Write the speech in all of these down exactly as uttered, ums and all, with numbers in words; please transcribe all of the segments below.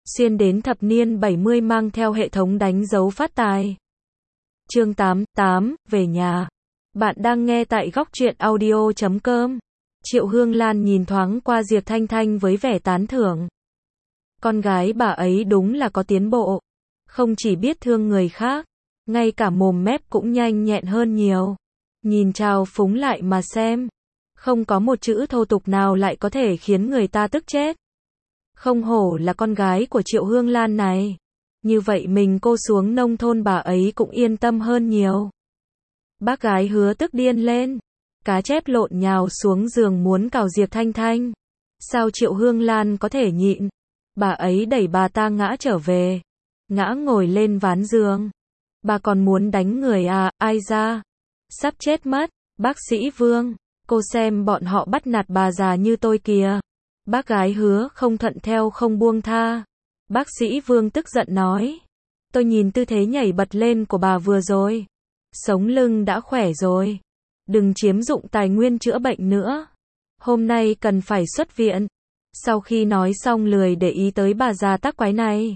xuyên đến thập niên bảy mươi mang theo hệ thống đánh dấu phát tài. Chương tám, tám, về nhà. Bạn đang nghe tại góc truyện audio chấm com. Triệu Hương Lan nhìn thoáng qua Diệp Thanh Thanh với vẻ tán thưởng. Con gái bà ấy đúng là có tiến bộ. Không chỉ biết thương người khác, ngay cả mồm mép cũng nhanh nhẹn hơn nhiều. Nhìn trao phúng lại mà xem. Không có một chữ thô tục nào lại có thể khiến người ta tức chết. Không hổ là con gái của Triệu Hương Lan này. Như vậy mình cô xuống nông thôn bà ấy cũng yên tâm hơn nhiều. Bác gái Hứa tức điên lên. Cá chép lộn nhào xuống giường muốn cào Diệp Thanh Thanh. Sao Triệu Hương Lan có thể nhịn? Bà ấy đẩy bà ta ngã trở về. Ngã ngồi lên ván giường. Bà còn muốn đánh người à, ai ra? Sắp chết mất. Bác sĩ Vương, cô xem bọn họ bắt nạt bà già như tôi kìa. Bác gái Hứa không thuận theo không buông tha. Bác sĩ Vương tức giận nói. Tôi nhìn tư thế nhảy bật lên của bà vừa rồi. Sống lưng đã khỏe rồi. Đừng chiếm dụng tài nguyên chữa bệnh nữa. Hôm nay cần phải xuất viện. Sau khi nói xong lười để ý tới bà già tắc quái này.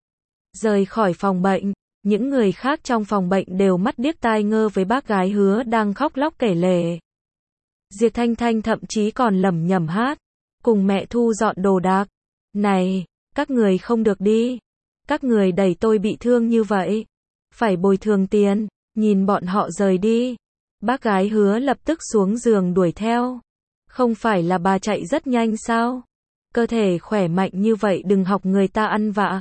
Rời khỏi phòng bệnh, những người khác trong phòng bệnh đều mắt điếc tai ngơ với bác gái Hứa đang khóc lóc kể lể. Diệp Thanh Thanh thậm chí còn lẩm nhẩm hát. Cùng mẹ thu dọn đồ đạc. Này, các người không được đi. Các người đẩy tôi bị thương như vậy. Phải bồi thường tiền. Nhìn bọn họ rời đi. Bác gái Hứa lập tức xuống giường đuổi theo. Không phải là bà chạy rất nhanh sao? Cơ thể khỏe mạnh như vậy đừng học người ta ăn vạ.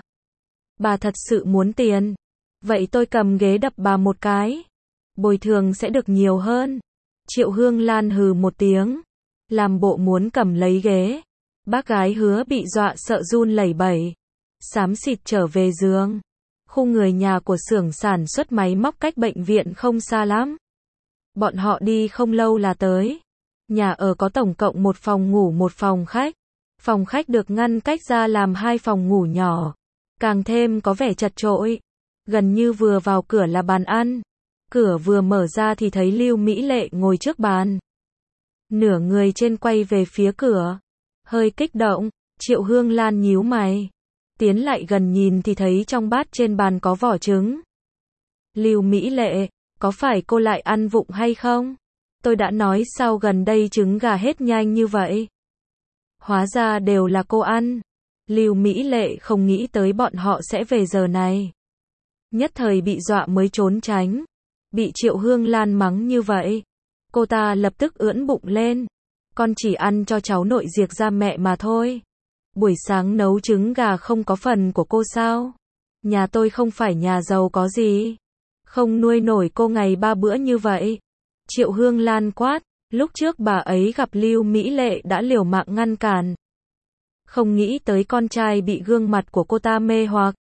Bà thật sự muốn tiền. Vậy tôi cầm ghế đập bà một cái. Bồi thường sẽ được nhiều hơn. Triệu Hương Lan hừ một tiếng. Làm bộ muốn cầm lấy ghế. Bác gái Hứa bị dọa sợ run lẩy bẩy. Xám xịt trở về giường. Khu người nhà của xưởng sản xuất máy móc cách bệnh viện không xa lắm. Bọn họ đi không lâu là tới. Nhà ở có tổng cộng một phòng ngủ một phòng khách. Phòng khách được ngăn cách ra làm hai phòng ngủ nhỏ. Càng thêm có vẻ chật chội. Gần như vừa vào cửa là bàn ăn. Cửa vừa mở ra thì thấy Lưu Mỹ Lệ ngồi trước bàn. Nửa người trên quay về phía cửa. Hơi kích động, Triệu Hương Lan nhíu mày. Tiến lại gần nhìn thì thấy trong bát trên bàn có vỏ trứng. Lưu Mỹ Lệ, có phải cô lại ăn vụng hay không? Tôi đã nói sao gần đây trứng gà hết nhanh như vậy. Hóa ra đều là cô ăn. Lưu Mỹ Lệ không nghĩ tới bọn họ sẽ về giờ này. Nhất thời bị dọa mới trốn tránh. Bị Triệu Hương Lan mắng như vậy. Cô ta lập tức ưỡn bụng lên. Con chỉ ăn cho cháu nội Diệp ra mẹ mà thôi. Buổi sáng nấu trứng gà không có phần của cô sao? Nhà tôi không phải nhà giàu có gì. Không nuôi nổi cô ngày ba bữa như vậy. Triệu Hương Lan quát. Lúc trước bà ấy gặp Lưu Mỹ Lệ đã liều mạng ngăn cản. Không nghĩ tới con trai bị gương mặt của cô ta mê hoặc.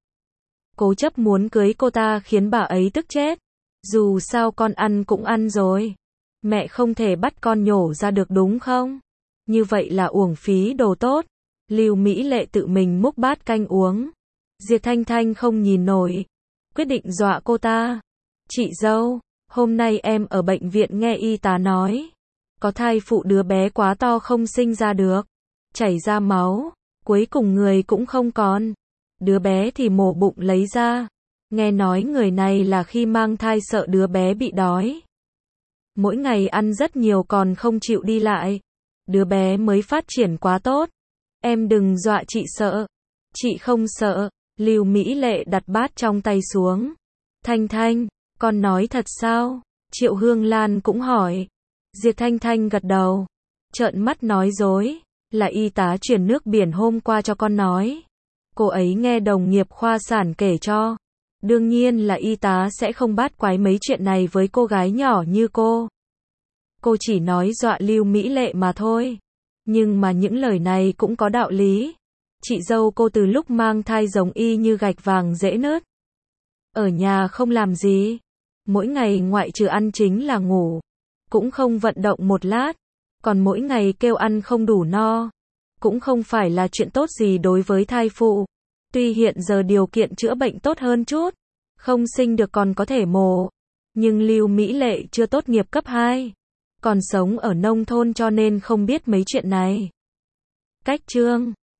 Cố chấp muốn cưới cô ta khiến bà ấy tức chết. Dù sao con ăn cũng ăn rồi. Mẹ không thể bắt con nhổ ra được đúng không? Như vậy là uổng phí đồ tốt. Lưu Mỹ Lệ tự mình múc bát canh uống. Diệp Thanh Thanh không nhìn nổi. Quyết định dọa cô ta. Chị dâu, hôm nay em ở bệnh viện nghe y tá nói. Có thai phụ đứa bé quá to không sinh ra được. Chảy ra máu. Cuối cùng người cũng không còn. Đứa bé thì mổ bụng lấy ra. Nghe nói người này là khi mang thai sợ đứa bé bị đói. Mỗi ngày ăn rất nhiều còn không chịu đi lại. Đứa bé mới phát triển quá tốt. Em đừng dọa chị sợ. Chị không sợ. Lưu Mỹ Lệ đặt bát trong tay xuống. Thanh Thanh, con nói thật sao? Triệu Hương Lan cũng hỏi. Diệp Thanh Thanh gật đầu. Trợn mắt nói dối. Là y tá chuyển nước biển hôm qua cho con nói. Cô ấy nghe đồng nghiệp khoa sản kể cho. Đương nhiên là y tá sẽ không bát quái mấy chuyện này với cô gái nhỏ như cô. Cô chỉ nói dọa Lưu Mỹ Lệ mà thôi. Nhưng mà những lời này cũng có đạo lý. Chị dâu cô từ lúc mang thai giống y như gạch vàng dễ nứt. Ở nhà không làm gì. Mỗi ngày ngoại trừ ăn chính là ngủ. Cũng không vận động một lát. Còn mỗi ngày kêu ăn không đủ no. Cũng không phải là chuyện tốt gì đối với thai phụ. Tuy hiện giờ điều kiện chữa bệnh tốt hơn chút. Không sinh được còn có thể mổ. Nhưng Lưu Mỹ Lệ chưa tốt nghiệp cấp hai. Còn sống ở nông thôn cho nên không biết mấy chuyện này. Cách chương